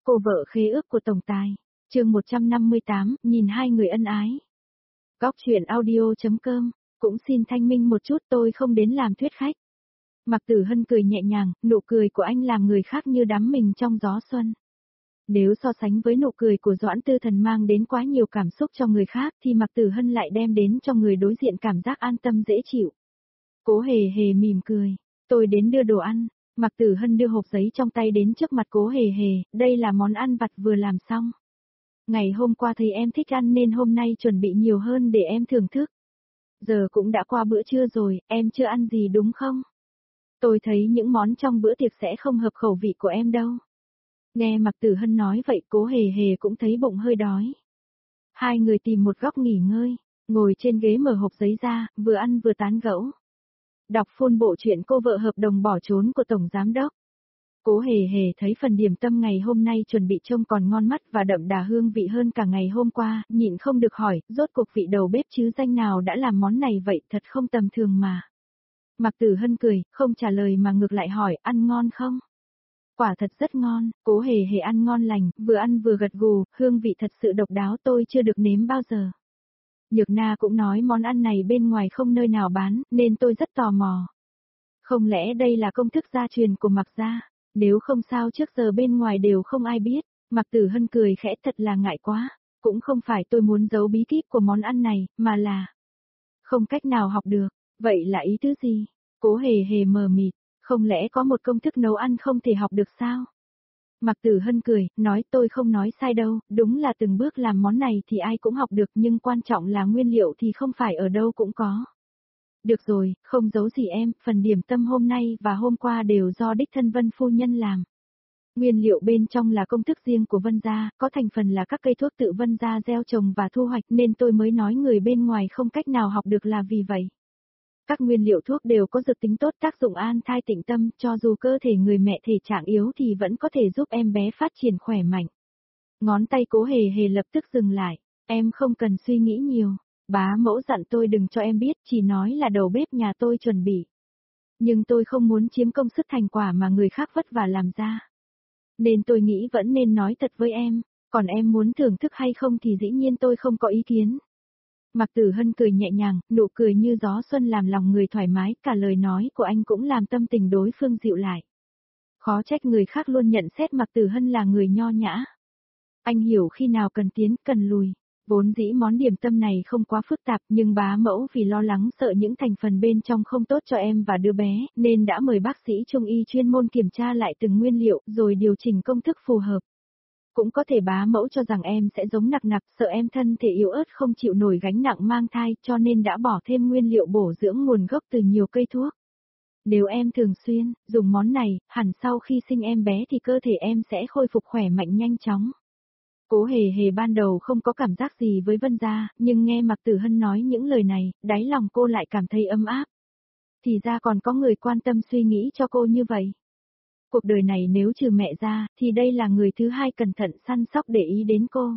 Cô vợ khế ước của tổng tài. Chương 158, nhìn hai người ân ái. Góc truyện audio.com. Cũng xin thanh minh một chút, tôi không đến làm thuyết khách. Mạc Tử Hân cười nhẹ nhàng, nụ cười của anh làm người khác như đắm mình trong gió xuân. Nếu so sánh với nụ cười của Doãn Tư Thần mang đến quá nhiều cảm xúc cho người khác thì Mạc Tử Hân lại đem đến cho người đối diện cảm giác an tâm dễ chịu. Cố Hề Hề mỉm cười, tôi đến đưa đồ ăn. Mạc Tử Hân đưa hộp giấy trong tay đến trước mặt Cố Hề Hề, đây là món ăn vặt vừa làm xong. Ngày hôm qua thấy em thích ăn nên hôm nay chuẩn bị nhiều hơn để em thưởng thức. Giờ cũng đã qua bữa trưa rồi, em chưa ăn gì đúng không? Tôi thấy những món trong bữa tiệc sẽ không hợp khẩu vị của em đâu. Nghe Mạc Tử Hân nói vậy Cố Hề Hề cũng thấy bụng hơi đói. Hai người tìm một góc nghỉ ngơi, ngồi trên ghế mở hộp giấy ra, vừa ăn vừa tán gẫu. Đọc full bộ truyện Cô vợ hợp đồng bỏ trốn của Tổng Giám đốc. Cố Hề Hề thấy phần điểm tâm ngày hôm nay chuẩn bị trông còn ngon mắt và đậm đà hương vị hơn cả ngày hôm qua, nhịn không được hỏi, rốt cuộc vị đầu bếp chứ danh nào đã làm món này vậy, thật không tầm thường mà. Mạc Tử Hân cười, không trả lời mà ngược lại hỏi, ăn ngon không? Quả thật rất ngon, Cố Hề Hề ăn ngon lành, vừa ăn vừa gật gù, hương vị thật sự độc đáo tôi chưa được nếm bao giờ. Nhược Na cũng nói món ăn này bên ngoài không nơi nào bán, nên tôi rất tò mò. Không lẽ đây là công thức gia truyền của Mạc gia? Nếu không sao trước giờ bên ngoài đều không ai biết. Mạc Tử Hân cười khẽ, thật là ngại quá. Cũng không phải tôi muốn giấu bí kíp của món ăn này, mà là không cách nào học được. Vậy là ý tứ gì? Cố Hề Hề mờ mịt, không lẽ có một công thức nấu ăn không thể học được sao? Mạc Tử Hân cười, nói tôi không nói sai đâu, đúng là từng bước làm món này thì ai cũng học được nhưng quan trọng là nguyên liệu thì không phải ở đâu cũng có. Được rồi, không giấu gì em, phần điểm tâm hôm nay và hôm qua đều do đích thân Vân phu nhân làm. Nguyên liệu bên trong là công thức riêng của Vân gia, có thành phần là các cây thuốc tự Vân gia gieo trồng và thu hoạch nên tôi mới nói người bên ngoài không cách nào học được là vì vậy. Các nguyên liệu thuốc đều có dược tính tốt, tác dụng an thai tịnh tâm, cho dù cơ thể người mẹ thể trạng yếu thì vẫn có thể giúp em bé phát triển khỏe mạnh. Ngón tay Cố Hề Hề lập tức dừng lại, em không cần suy nghĩ nhiều. Bá mẫu dặn tôi đừng cho em biết, chỉ nói là đầu bếp nhà tôi chuẩn bị. Nhưng tôi không muốn chiếm công sức thành quả mà người khác vất vả làm ra. Nên tôi nghĩ vẫn nên nói thật với em, còn em muốn thưởng thức hay không thì dĩ nhiên tôi không có ý kiến. Mạc Tử Hân cười nhẹ nhàng, nụ cười như gió xuân làm lòng người thoải mái, cả lời nói của anh cũng làm tâm tình đối phương dịu lại. Khó trách người khác luôn nhận xét Mạc Tử Hân là người nho nhã. Anh hiểu khi nào cần tiến, cần lùi. Vốn dĩ món điểm tâm này không quá phức tạp nhưng bá mẫu vì lo lắng sợ những thành phần bên trong không tốt cho em và đứa bé, nên đã mời bác sĩ trung y chuyên môn kiểm tra lại từng nguyên liệu rồi điều chỉnh công thức phù hợp. Cũng có thể bá mẫu cho rằng em sẽ giống nặc nặc, sợ em thân thể yếu ớt không chịu nổi gánh nặng mang thai cho nên đã bỏ thêm nguyên liệu bổ dưỡng nguồn gốc từ nhiều cây thuốc. Nếu em thường xuyên dùng món này, hẳn sau khi sinh em bé thì cơ thể em sẽ khôi phục khỏe mạnh nhanh chóng. Cố Hề Hề ban đầu không có cảm giác gì với Vân gia, nhưng nghe Mạc Tử Hân nói những lời này, đáy lòng cô lại cảm thấy ấm áp. Thì ra còn có người quan tâm suy nghĩ cho cô như vậy. Cuộc đời này nếu trừ mẹ ra, thì đây là người thứ hai cẩn thận săn sóc để ý đến cô.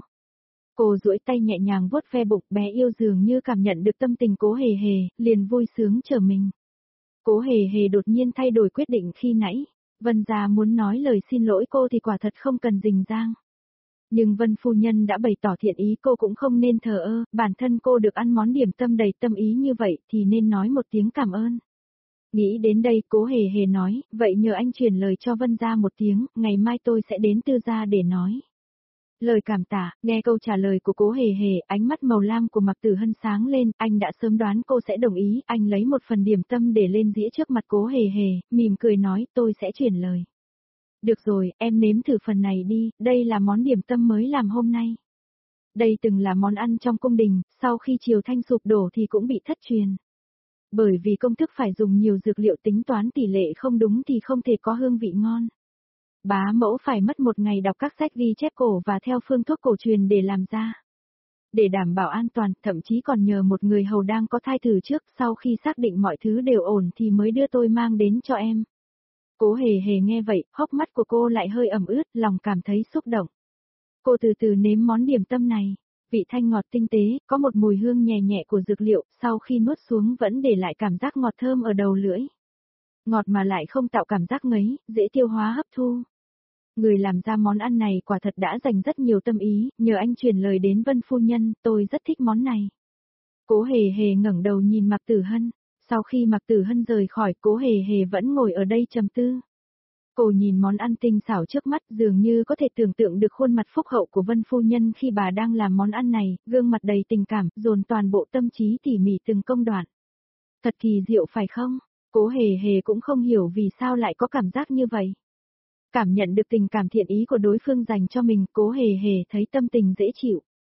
Cô duỗi tay nhẹ nhàng vuốt ve bụng, bé yêu dường như cảm nhận được tâm tình Cố Hề Hề, liền vui sướng trở mình. Cố Hề Hề đột nhiên thay đổi quyết định khi nãy. Vân gia muốn nói lời xin lỗi cô thì quả thật không cần rình rang. Nhưng Vân phu nhân đã bày tỏ thiện ý, cô cũng không nên thờ ơ, bản thân cô được ăn món điểm tâm đầy tâm ý như vậy thì nên nói một tiếng cảm ơn. Nghĩ đến đây Cố Hề Hề nói, vậy nhờ anh truyền lời cho Vân gia một tiếng, ngày mai tôi sẽ đến Tư gia để nói. Lời cảm tạ, nghe câu trả lời của Cố Hề Hề, ánh mắt màu lam của Mạc Tử Hân sáng lên, anh đã sớm đoán cô sẽ đồng ý, anh lấy một phần điểm tâm để lên dĩa trước mặt Cố Hề Hề, mỉm cười nói tôi sẽ truyền lời. Được rồi, em nếm thử phần này đi, đây là món điểm tâm mới làm hôm nay. Đây từng là món ăn trong cung đình, sau khi Triều Thanh sụp đổ thì cũng bị thất truyền. Bởi vì công thức phải dùng nhiều dược liệu, tính toán tỷ lệ không đúng thì không thể có hương vị ngon. Bá mẫu phải mất một ngày đọc các sách ghi chép cổ và theo phương thuốc cổ truyền để làm ra. Để đảm bảo an toàn, thậm chí còn nhờ một người hầu đang có thai thử trước, sau khi xác định mọi thứ đều ổn thì mới đưa tôi mang đến cho em. Cố Hề Hề nghe vậy, hốc mắt của cô lại hơi ẩm ướt, lòng cảm thấy xúc động. Cô từ từ nếm món điểm tâm này, vị thanh ngọt tinh tế, có một mùi hương nhẹ nhẹ của dược liệu, sau khi nuốt xuống vẫn để lại cảm giác ngọt thơm ở đầu lưỡi. Ngọt mà lại không tạo cảm giác ngấy, dễ tiêu hóa hấp thu. Người làm ra món ăn này quả thật đã dành rất nhiều tâm ý, nhờ anh truyền lời đến Vân phu nhân, tôi rất thích món này. Cố Hề Hề ngẩng đầu nhìn Mạc Tử Hân, sau khi Mạc Tử Hân rời khỏi, Cố Hề Hề vẫn ngồi ở đây trầm tư. Cô nhìn món ăn tinh xảo trước mắt, dường như có thể tưởng tượng được khuôn mặt phúc hậu của Vân phu nhân khi bà đang làm món ăn này, gương mặt đầy tình cảm, dồn toàn bộ tâm trí tỉ mỉ từng công đoạn. Thật kỳ diệu phải không? Cố Hề Hề cũng không hiểu vì sao lại có cảm giác như vậy. Cảm nhận được tình cảm thiện ý của đối phương dành cho mình, Cố Hề Hề thấy tâm tình dễ chịu.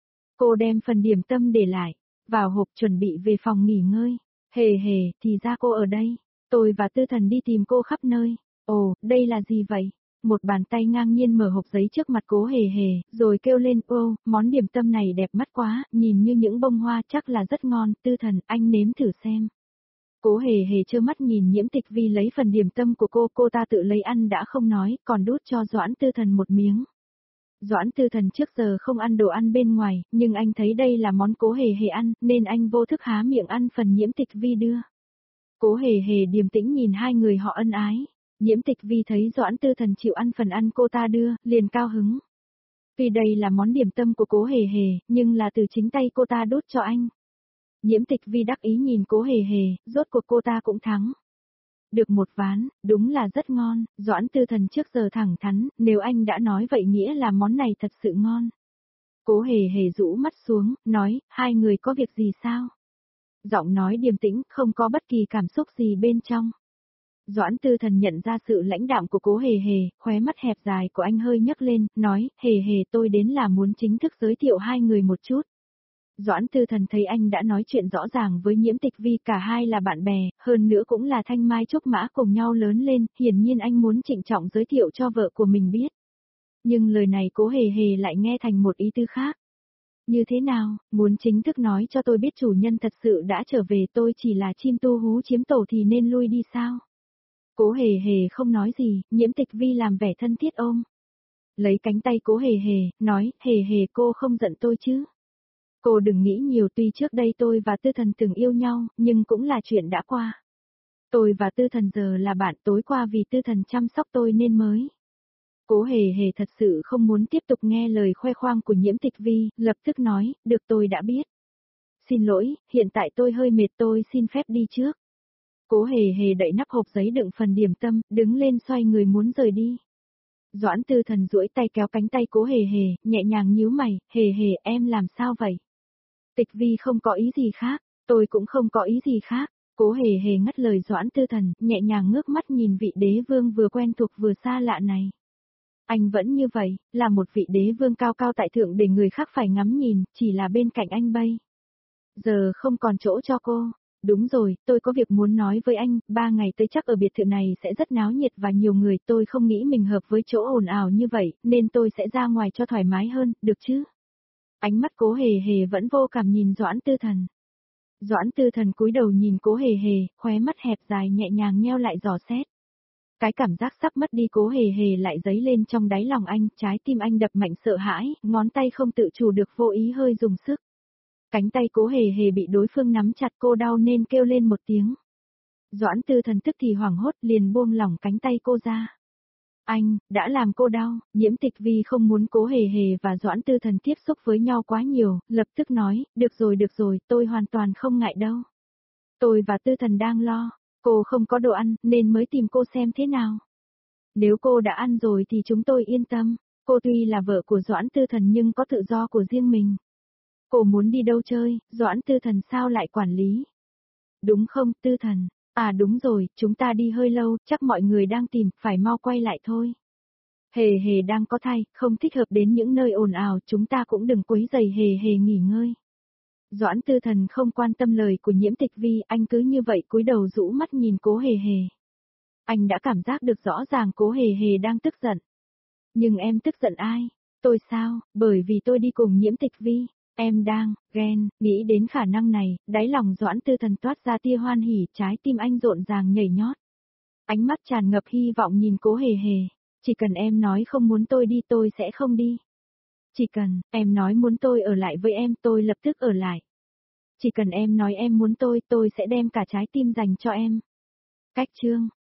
Cô đem phần điểm tâm để lại, vào hộp chuẩn bị về phòng nghỉ ngơi. Hề Hề, thì ra cô ở đây. Tôi và Tư Thần đi tìm cô khắp nơi. Ồ, đây là gì vậy? Một bàn tay ngang nhiên mở hộp giấy trước mặt Cố Hề Hề, rồi kêu lên, ô, món điểm tâm này đẹp mắt quá, nhìn như những bông hoa, chắc là rất ngon, Tư Thần, anh nếm thử xem. Cố Hề Hề trơ mắt nhìn Nhiễm Tịch Vi lấy phần điểm tâm của cô ta tự lấy ăn đã không nói, còn đút cho Doãn Tư Thần một miếng. Doãn Tư Thần trước giờ không ăn đồ ăn bên ngoài, nhưng anh thấy đây là món Cố Hề Hề ăn, nên anh vô thức há miệng ăn phần Nhiễm Tịch Vi đưa. Cố Hề Hề điềm tĩnh nhìn hai người họ ân ái. Nhiễm Tịch Vi thấy Doãn Tư Thần chịu ăn phần ăn cô ta đưa, liền cao hứng. Vì đây là món điểm tâm của Cố Hề Hề, nhưng là từ chính tay cô ta đút cho anh. Nhiễm Tịch Vi đắc ý nhìn Cố Hề Hề, rốt cuộc cô ta cũng thắng. Được một ván, đúng là rất ngon, Doãn Tư Thần trước giờ thẳng thắn, nếu anh đã nói vậy nghĩa là món này thật sự ngon. Cố Hề Hề rũ mắt xuống, nói, hai người có việc gì sao? Giọng nói điềm tĩnh, không có bất kỳ cảm xúc gì bên trong. Doãn Tư Thần nhận ra sự lãnh đạm của Cố Hề Hề, khóe mắt hẹp dài của anh hơi nhấc lên, nói, Hề Hề tôi đến là muốn chính thức giới thiệu hai người một chút. Doãn Tư Thần thấy anh đã nói chuyện rõ ràng với Nhiễm Tịch Vi, cả hai là bạn bè, hơn nữa cũng là thanh mai trúc mã cùng nhau lớn lên, hiển nhiên anh muốn trịnh trọng giới thiệu cho vợ của mình biết. Nhưng lời này Cố Hề Hề lại nghe thành một ý tư khác. Như thế nào, muốn chính thức nói cho tôi biết chủ nhân thật sự đã trở về, tôi chỉ là chim tu hú chiếm tổ thì nên lui đi sao? Cố Hề Hề không nói gì, Nhiễm Tịch Vi làm vẻ thân thiết ôm. Lấy cánh tay Cố Hề Hề, nói, Hề Hề cô không giận tôi chứ? Cô đừng nghĩ nhiều, tuy trước đây tôi và Tư Thần từng yêu nhau, nhưng cũng là chuyện đã qua. Tôi và Tư Thần giờ là bạn, tối qua vì Tư Thần chăm sóc tôi nên mới. Cố Hề Hề thật sự không muốn tiếp tục nghe lời khoe khoang của Nhiễm Tịch Vi, lập tức nói, được tôi đã biết. Xin lỗi, hiện tại tôi hơi mệt, tôi xin phép đi trước. Cố Hề Hề đậy nắp hộp giấy đựng phần điểm tâm, đứng lên xoay người muốn rời đi. Doãn Tư Thần duỗi tay kéo cánh tay Cố Hề Hề, nhẹ nhàng nhíu mày, Hề Hề em làm sao vậy? Tịch Vi không có ý gì khác, tôi cũng không có ý gì khác. Cố Hề Hề ngắt lời Doãn Tư Thần, nhẹ nhàng ngước mắt nhìn vị đế vương vừa quen thuộc vừa xa lạ này. Anh vẫn như vậy, là một vị đế vương cao cao tại thượng để người khác phải ngắm nhìn, chỉ là bên cạnh anh bây giờ không còn chỗ cho cô. Đúng rồi, tôi có việc muốn nói với anh, 3 ngày tới chắc ở biệt thự này sẽ rất náo nhiệt và nhiều người, tôi không nghĩ mình hợp với chỗ ồn ào như vậy, nên tôi sẽ ra ngoài cho thoải mái hơn, được chứ? Ánh mắt Cố Hề Hề vẫn vô cảm nhìn Doãn Tư Thần. Doãn Tư Thần cúi đầu nhìn Cố Hề Hề, khóe mắt hẹp dài nhẹ nhàng nheo lại dò xét. Cái cảm giác sắp mất đi Cố Hề Hề lại dấy lên trong đáy lòng anh, trái tim anh đập mạnh sợ hãi, ngón tay không tự chủ được vô ý hơi dùng sức. Cánh tay Cố Hề Hề bị đối phương nắm chặt, cô đau nên kêu lên một tiếng. Doãn Tư Thần tức thì hoảng hốt liền buông lỏng cánh tay cô ra. Anh, đã làm cô đau, Nhiễm Tịch Vi không muốn Cố Hề Hề và Doãn Tư Thần tiếp xúc với nhau quá nhiều, lập tức nói, được rồi, tôi hoàn toàn không ngại đâu. Tôi và Tư Thần đang lo, cô không có đồ ăn, nên mới tìm cô xem thế nào. Nếu cô đã ăn rồi thì chúng tôi yên tâm, cô tuy là vợ của Doãn Tư Thần nhưng có tự do của riêng mình. Cô muốn đi đâu chơi, Doãn Tư Thần sao lại quản lý? Đúng không, Tư Thần? À đúng rồi, chúng ta đi hơi lâu, chắc mọi người đang tìm, phải mau quay lại thôi. Hề Hề đang có thai, không thích hợp đến những nơi ồn ào, chúng ta cũng đừng quấy rầy Hề Hề nghỉ ngơi. Doãn Tư Thần không quan tâm lời của Nhiễm Tịch Vi, anh cứ như vậy cúi đầu rũ mắt nhìn Cố Hề Hề. Anh đã cảm giác được rõ ràng Cố Hề Hề đang tức giận. Nhưng em tức giận ai? Tôi sao? Bởi vì tôi đi cùng Nhiễm Tịch Vi. Em đang, ghen, nghĩ đến khả năng này, đáy lòng Doãn Tư Thần toát ra tia hoan hỉ, trái tim anh rộn ràng nhảy nhót. Ánh mắt tràn ngập hy vọng nhìn Cố Hề Hề, chỉ cần em nói không muốn tôi đi tôi sẽ không đi. Chỉ cần, em nói muốn tôi ở lại với em tôi lập tức ở lại. Chỉ cần em nói em muốn tôi sẽ đem cả trái tim dành cho em. Cách chương